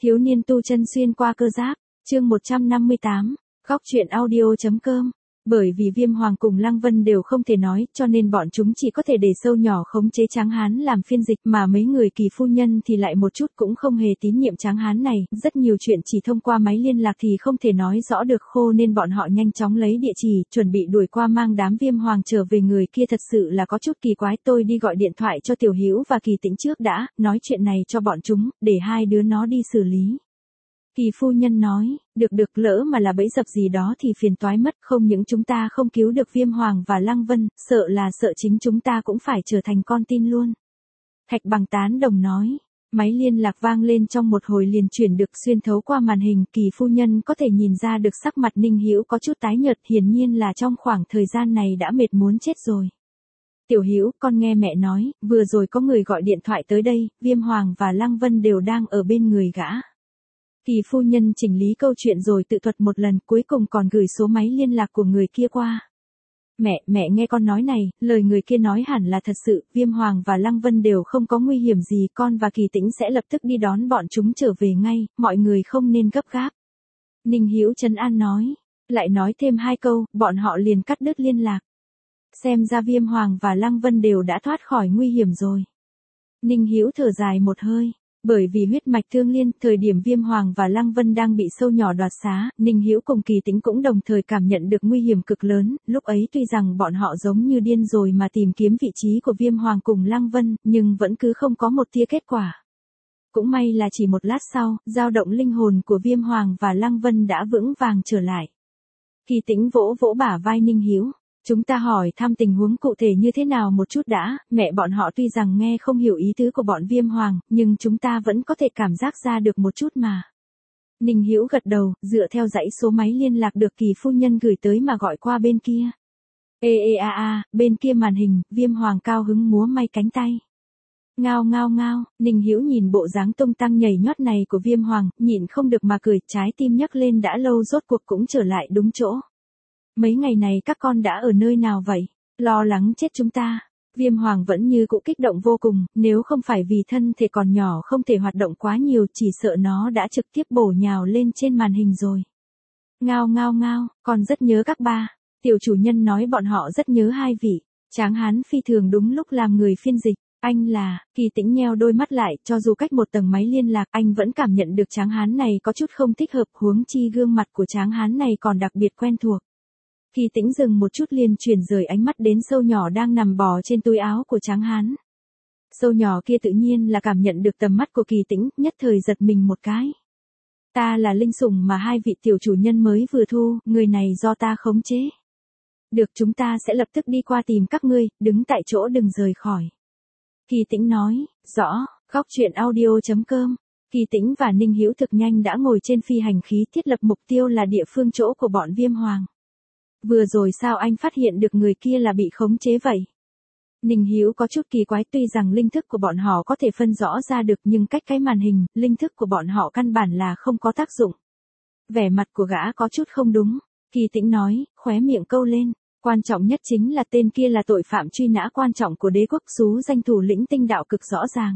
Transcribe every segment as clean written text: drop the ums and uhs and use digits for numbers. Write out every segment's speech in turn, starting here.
Thiếu niên tu chân xuyên qua cơ giáp, chương 158, góc truyện audio.com. Bởi vì Viêm Hoàng cùng Lăng Vân đều không thể nói, cho nên bọn chúng chỉ có thể để sâu nhỏ khống chế Tráng Hán làm phiên dịch, mà mấy người Kỳ phu nhân thì lại một chút cũng không hề tín nhiệm Tráng Hán này, rất nhiều chuyện chỉ thông qua máy liên lạc thì không thể nói rõ được khô, nên bọn họ nhanh chóng lấy địa chỉ, chuẩn bị đuổi qua mang đám Viêm Hoàng trở về. Người kia thật sự là có chút kỳ quái, tôi đi gọi điện thoại cho Tiểu Hữu và Kỳ Tĩnh trước đã, nói chuyện này cho bọn chúng, để hai đứa nó đi xử lý. Kỳ phu nhân nói, được lỡ mà là bẫy dập gì đó thì phiền toái mất, không những chúng ta không cứu được Viêm Hoàng và Lăng Vân, sợ chính chúng ta cũng phải trở thành con tin luôn. Thạch Bằng tán đồng nói, máy liên lạc vang lên trong một hồi liền chuyển được xuyên thấu qua màn hình. Kỳ phu nhân có thể nhìn ra được sắc mặt Ninh Hữu có chút tái nhợt, hiển nhiên là trong khoảng thời gian này đã mệt muốn chết rồi. Tiểu Hữu, con nghe mẹ nói, vừa rồi có người gọi điện thoại tới đây, Viêm Hoàng và Lăng Vân đều đang ở bên người gã. Kỳ phu nhân chỉnh lý câu chuyện rồi tự thuật một lần, cuối cùng còn gửi số máy liên lạc của người kia qua. Mẹ nghe con nói này, lời người kia nói hẳn là thật sự, Viêm Hoàng và Lăng Vân đều không có nguy hiểm gì, con và Kỳ Tĩnh sẽ lập tức đi đón bọn chúng trở về ngay, mọi người không nên gấp gáp. Ninh Hữu trấn an nói, lại nói thêm hai câu, bọn họ liền cắt đứt liên lạc. Xem ra Viêm Hoàng và Lăng Vân đều đã thoát khỏi nguy hiểm rồi. Ninh Hữu thở dài một hơi. Bởi vì huyết mạch thương liên, thời điểm Viêm Hoàng và Lăng Vân đang bị sâu nhỏ đoạt xá, Ninh Hữu cùng Kỳ Tĩnh cũng đồng thời cảm nhận được nguy hiểm cực lớn, lúc ấy tuy rằng bọn họ giống như điên rồi mà tìm kiếm vị trí của Viêm Hoàng cùng Lăng Vân, nhưng vẫn cứ không có một tia kết quả. Cũng may là chỉ một lát sau, dao động linh hồn của Viêm Hoàng và Lăng Vân đã vững vàng trở lại. Kỳ Tĩnh vỗ vỗ bả vai Ninh Hữu. Chúng ta hỏi thăm tình huống cụ thể như thế nào một chút đã, mẹ bọn họ tuy rằng nghe không hiểu ý tứ của bọn Viêm Hoàng, nhưng chúng ta vẫn có thể cảm giác ra được một chút mà. Ninh Hữu gật đầu, dựa theo dãy số máy liên lạc được Kỳ phu nhân gửi tới mà gọi qua bên kia. Bên kia màn hình, Viêm Hoàng cao hứng múa may cánh tay. Ngao, Ninh Hữu nhìn bộ dáng tung tăng nhảy nhót này của Viêm Hoàng, nhịn không được mà cười, trái tim nhắc lên đã lâu rốt cuộc cũng trở lại đúng chỗ. Mấy ngày này các con đã ở nơi nào vậy? Lo lắng chết chúng ta. Viêm Hoàng vẫn như cũ kích động vô cùng, nếu không phải vì thân thể còn nhỏ không thể hoạt động quá nhiều, chỉ sợ nó đã trực tiếp bổ nhào lên trên màn hình rồi. Ngao, con rất nhớ các ba. Tiểu chủ nhân nói bọn họ rất nhớ hai vị. Tráng Hán phi thường đúng lúc làm người phiên dịch. Anh là, Kỳ Tĩnh nheo đôi mắt lại, cho dù cách một tầng máy liên lạc, anh vẫn cảm nhận được Tráng Hán này có chút không thích hợp, huống chi gương mặt của Tráng Hán này còn đặc biệt quen thuộc. Kỳ Tĩnh dừng một chút liền chuyển rời ánh mắt đến sâu nhỏ đang nằm bò trên túi áo của Tráng Hán. Sâu nhỏ kia tự nhiên là cảm nhận được tầm mắt của Kỳ Tĩnh, nhất thời giật mình một cái. Ta là linh sủng mà hai vị tiểu chủ nhân mới vừa thu, người này do ta khống chế. Được, chúng ta sẽ lập tức đi qua tìm các ngươi, đứng tại chỗ đừng rời khỏi. Kỳ Tĩnh nói, rõ, góc truyện audio.com. Kỳ Tĩnh và Ninh Hữu thực nhanh đã ngồi trên phi hành khí, thiết lập mục tiêu là địa phương chỗ của bọn Viêm Hoàng. Vừa rồi sao anh phát hiện được người kia là bị khống chế vậy? Ninh Hữu có chút kỳ quái, tuy rằng linh thức của bọn họ có thể phân rõ ra được nhưng cách cái màn hình, linh thức của bọn họ căn bản là không có tác dụng. Vẻ mặt của gã có chút không đúng. Kỳ Tĩnh nói, khóe miệng câu lên. Quan trọng nhất chính là tên kia là tội phạm truy nã quan trọng của đế quốc, xú danh thủ lĩnh tinh đạo cực rõ ràng.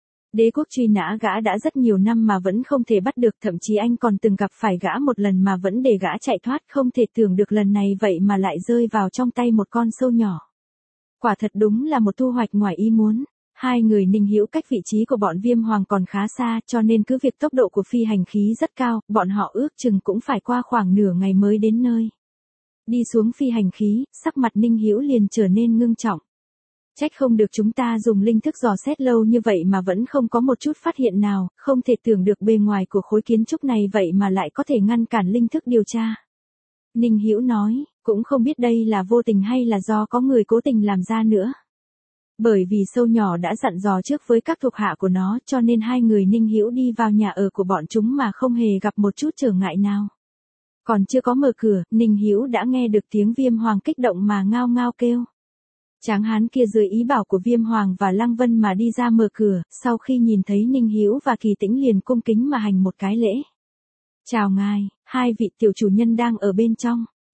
Đế quốc truy nã gã đã rất nhiều năm mà vẫn không thể bắt được, thậm chí anh còn từng gặp phải gã một lần mà vẫn để gã chạy thoát, không thể tưởng được lần này vậy mà lại rơi vào trong tay một con sâu nhỏ. Quả thật đúng là một thu hoạch ngoài ý muốn. Hai người Ninh Hữu cách vị trí của bọn Viêm Hoàng còn khá xa, cho nên cứ việc tốc độ của phi hành khí rất cao, bọn họ ước chừng cũng phải qua khoảng nửa ngày mới đến nơi. Đi xuống phi hành khí, sắc mặt Ninh Hữu liền trở nên ngưng trọng. Trách không được chúng ta dùng linh thức dò xét lâu như vậy mà vẫn không có một chút phát hiện nào, không thể tưởng được bề ngoài của khối kiến trúc này vậy mà lại có thể ngăn cản linh thức điều tra. Ninh Hữu nói, cũng không biết đây là vô tình hay là do có người cố tình làm ra nữa. Bởi vì sâu nhỏ đã dặn dò trước với các thuộc hạ của nó, cho nên hai người Ninh Hữu đi vào nhà ở của bọn chúng mà không hề gặp một chút trở ngại nào. Còn chưa có mở cửa, Ninh Hữu đã nghe được tiếng Viêm Hoàng kích động mà ngao kêu. Tráng Hán kia dưới ý bảo của Viêm Hoàng và Lăng Vân mà đi ra mở cửa, sau khi nhìn thấy Ninh Hữu và Kỳ Tĩnh liền cung kính mà hành một cái lễ. Chào ngài, hai vị tiểu chủ nhân đang ở bên trong.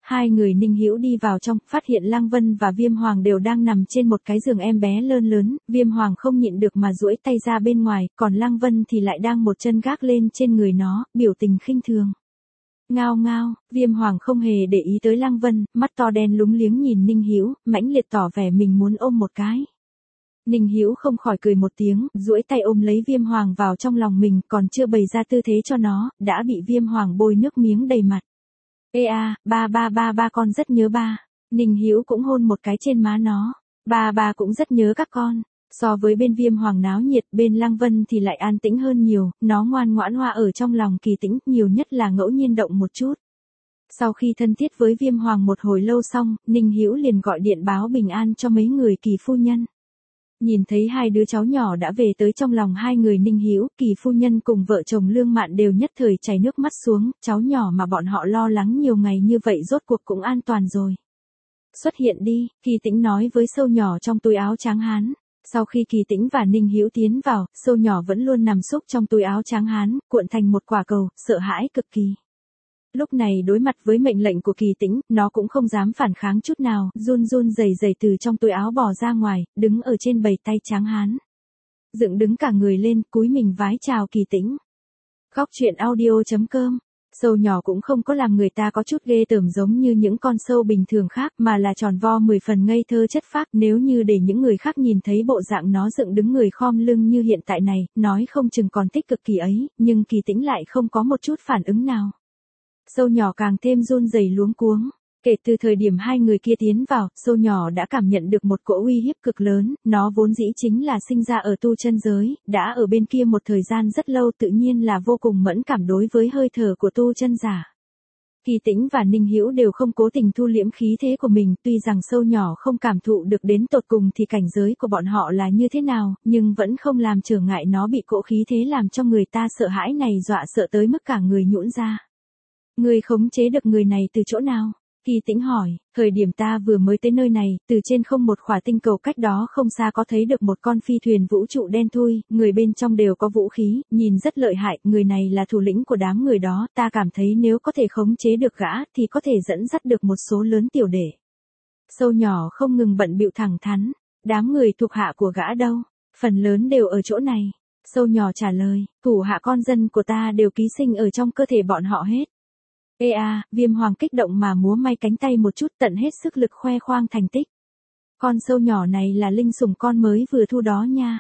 Hai người Ninh Hữu đi vào trong, phát hiện Lăng Vân và Viêm Hoàng đều đang nằm trên một cái giường em bé lơn lớn, Viêm Hoàng không nhịn được mà duỗi tay ra bên ngoài, còn Lăng Vân thì lại đang một chân gác lên trên người nó, biểu tình khinh thường. Ngao ngao, Viêm Hoàng không hề để ý tới Lăng Vân, mắt to đen lúng liếng nhìn Ninh Hữu, mãnh liệt tỏ vẻ mình muốn ôm một cái. Ninh Hữu không khỏi cười một tiếng, duỗi tay ôm lấy Viêm Hoàng vào trong lòng mình, còn chưa bày ra tư thế cho nó, đã bị Viêm Hoàng bôi nước miếng đầy mặt. Ê a, ba con rất nhớ ba. Ninh Hữu cũng hôn một cái trên má nó. Ba cũng rất nhớ các con. So với bên Viêm Hoàng náo nhiệt, bên Lăng Vân thì lại an tĩnh hơn nhiều, nó ngoan ngoãn hoa ở trong lòng Kỳ Tĩnh, nhiều nhất là ngẫu nhiên động một chút. Sau khi thân thiết với Viêm Hoàng một hồi lâu xong, Ninh Hữu liền gọi điện báo bình an cho mấy người Kỳ phu nhân. Nhìn thấy hai đứa cháu nhỏ đã về tới trong lòng hai người Ninh Hữu, Kỳ phu nhân cùng vợ chồng Lương Mạn đều nhất thời chảy nước mắt xuống, cháu nhỏ mà bọn họ lo lắng nhiều ngày như vậy rốt cuộc cũng an toàn rồi. Xuất hiện đi, Kỳ Tĩnh nói với Sâu nhỏ trong túi áo trắng hán. Sau khi Kỳ Tĩnh và Ninh Hữu tiến vào, Sâu nhỏ vẫn luôn nằm xúc trong túi áo trắng hán, cuộn thành một quả cầu, sợ hãi cực kỳ. Lúc này đối mặt với mệnh lệnh của Kỳ Tĩnh, nó cũng không dám phản kháng chút nào, run run rẩy rẩy từ trong túi áo bò ra ngoài, đứng ở trên bầy tay trắng hán. Dựng đứng cả người lên, cúi mình vái chào Kỳ Tĩnh. Góc truyện audio.com. Sâu nhỏ cũng không có làm người ta có chút ghê tởm giống như những con sâu bình thường khác, mà là tròn vo 10 phần ngây thơ chất phác. Nếu như để những người khác nhìn thấy bộ dạng nó dựng đứng người khom lưng như hiện tại này, nói không chừng còn thích cực kỳ ấy, nhưng Kỳ Tĩnh lại không có một chút phản ứng nào. Sâu nhỏ càng thêm run rẩy luống cuống. Kể từ thời điểm hai người kia tiến vào, Sâu nhỏ đã cảm nhận được một cỗ uy hiếp cực lớn, nó vốn dĩ chính là sinh ra ở tu chân giới, đã ở bên kia một thời gian rất lâu, tự nhiên là vô cùng mẫn cảm đối với hơi thở của tu chân giả. Kỳ Tĩnh và Ninh Hữu đều không cố tình thu liễm khí thế của mình, tuy rằng Sâu nhỏ không cảm thụ được đến tột cùng thì cảnh giới của bọn họ là như thế nào, nhưng vẫn không làm trở ngại nó bị cỗ khí thế làm cho người ta sợ hãi này dọa sợ tới mức cả người nhũn ra. Người khống chế được người này từ chỗ nào? Kỳ Tĩnh hỏi, thời điểm ta vừa mới tới nơi này, từ trên không một khỏa tinh cầu cách đó không xa có thấy được một con phi thuyền vũ trụ đen thui, người bên trong đều có vũ khí, nhìn rất lợi hại, người này là thủ lĩnh của đám người đó, ta cảm thấy nếu có thể khống chế được gã thì có thể dẫn dắt được một số lớn tiểu đệ. Sâu nhỏ không ngừng bận bịu thẳng thắn, đám người thuộc hạ của gã đâu, phần lớn đều ở chỗ này. Sâu nhỏ trả lời, thủ hạ con dân của ta đều ký sinh ở trong cơ thể bọn họ hết. Ê a, Viêm Hoàng kích động mà múa may cánh tay một chút, tận hết sức lực khoe khoang thành tích. Con sâu nhỏ này là linh sủng con mới vừa thu đó nha.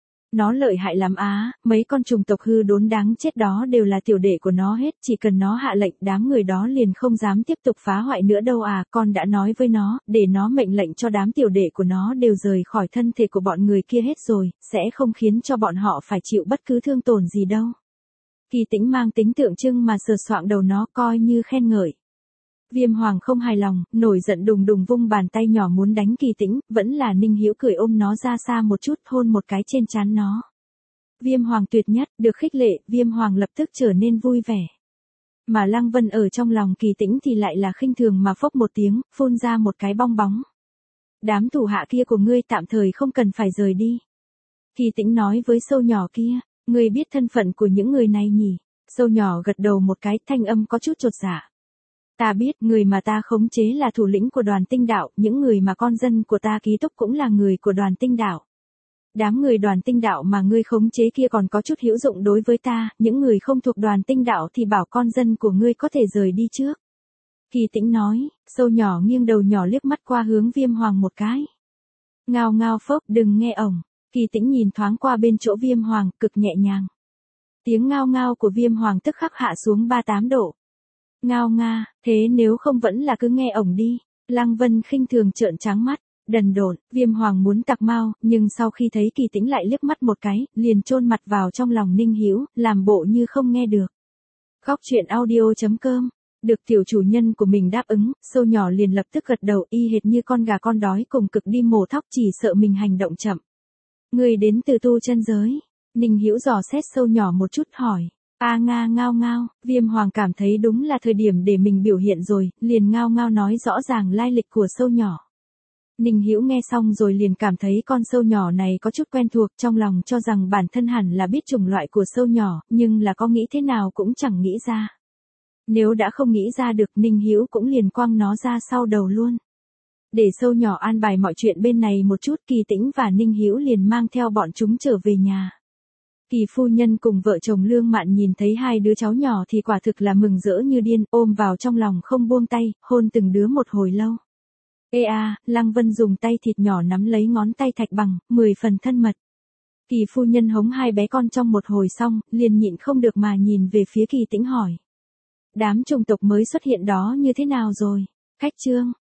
Nó lợi hại lắm á, mấy con trùng tộc hư đốn đáng chết đó đều là tiểu đệ của nó hết, chỉ cần nó hạ lệnh đám người đó liền không dám tiếp tục phá hoại nữa đâu à, con đã nói với nó, để nó mệnh lệnh cho đám tiểu đệ của nó đều rời khỏi thân thể của bọn người kia hết rồi, sẽ không khiến cho bọn họ phải chịu bất cứ thương tổn gì đâu. Kỳ Tĩnh mang tính tượng trưng mà sờ soạng đầu nó coi như khen ngợi. Viêm Hoàng không hài lòng, nổi giận đùng đùng vung bàn tay nhỏ muốn đánh Kỳ Tĩnh, vẫn là Ninh Hữu cười ôm nó ra xa một chút, hôn một cái trên trán nó. Viêm Hoàng tuyệt nhất, được khích lệ, Viêm Hoàng lập tức trở nên vui vẻ. Mà Lăng Vân ở trong lòng Kỳ Tĩnh thì lại là khinh thường mà phốc một tiếng, phun ra một cái bong bóng. Đám thủ hạ kia của ngươi tạm thời không cần phải rời đi. Kỳ Tĩnh nói với Sâu nhỏ kia. Ngươi biết thân phận của những người này nhỉ? Sâu nhỏ gật đầu một cái, thanh âm có chút chột dạ. Ta biết, người mà ta khống chế là thủ lĩnh của Đoàn Tinh Đạo, những người mà con dân của ta ký túc cũng là người của Đoàn Tinh Đạo. Đám người Đoàn Tinh Đạo mà ngươi khống chế kia còn có chút hữu dụng đối với ta, những người không thuộc Đoàn Tinh Đạo thì bảo con dân của ngươi có thể rời đi trước. Kỳ Tĩnh nói, Sâu nhỏ nghiêng đầu nhỏ liếc mắt qua hướng Viêm Hoàng một cái. Ngao ngao phốc, đừng nghe ổng. Kỳ Tĩnh nhìn thoáng qua bên chỗ Viêm Hoàng, cực nhẹ nhàng. Tiếng ngao ngao của Viêm Hoàng tức khắc hạ xuống 38 độ. Ngao nga, thế nếu không vẫn là cứ nghe ổng đi. Lăng Vân khinh thường trợn trắng mắt, đần độn, Viêm Hoàng muốn tặc mau, nhưng sau khi thấy Kỳ Tĩnh lại liếc mắt một cái, liền chôn mặt vào trong lòng Ninh Hữu, làm bộ như không nghe được. Góc truyện audio.com. Được tiểu chủ nhân của mình đáp ứng, Sâu nhỏ liền lập tức gật đầu, y hệt như con gà con đói cùng cực đi mổ thóc, chỉ sợ mình hành động chậm. Người đến từ tu chân giới. Ninh Hữu dò xét Sâu nhỏ một chút hỏi. A nga ngao ngao, Viêm Hoàng cảm thấy đúng là thời điểm để mình biểu hiện rồi, liền ngao ngao nói rõ ràng lai lịch của Sâu nhỏ. Ninh Hữu nghe xong rồi liền cảm thấy con sâu nhỏ này có chút quen thuộc, trong lòng cho rằng bản thân hẳn là biết chủng loại của sâu nhỏ, nhưng là có nghĩ thế nào cũng chẳng nghĩ ra. Nếu đã không nghĩ ra được, Ninh Hữu cũng liền quăng nó ra sau đầu luôn. Để sâu nhỏ an bài mọi chuyện bên này một chút, Kỳ Tĩnh và Ninh Hữu liền mang theo bọn chúng trở về nhà. Kỳ phu nhân cùng vợ chồng Lương Mạn nhìn thấy hai đứa cháu nhỏ thì quả thực là mừng rỡ như điên, ôm vào trong lòng không buông tay, hôn từng đứa một hồi lâu. Ê a, Lăng Vân dùng tay thịt nhỏ nắm lấy ngón tay Thạch Bằng, 10 phần thân mật. Kỳ phu nhân hống hai bé con trong một hồi xong, liền nhịn không được mà nhìn về phía Kỳ Tĩnh hỏi. Đám chủng tộc mới xuất hiện đó như thế nào rồi? Khách Trương,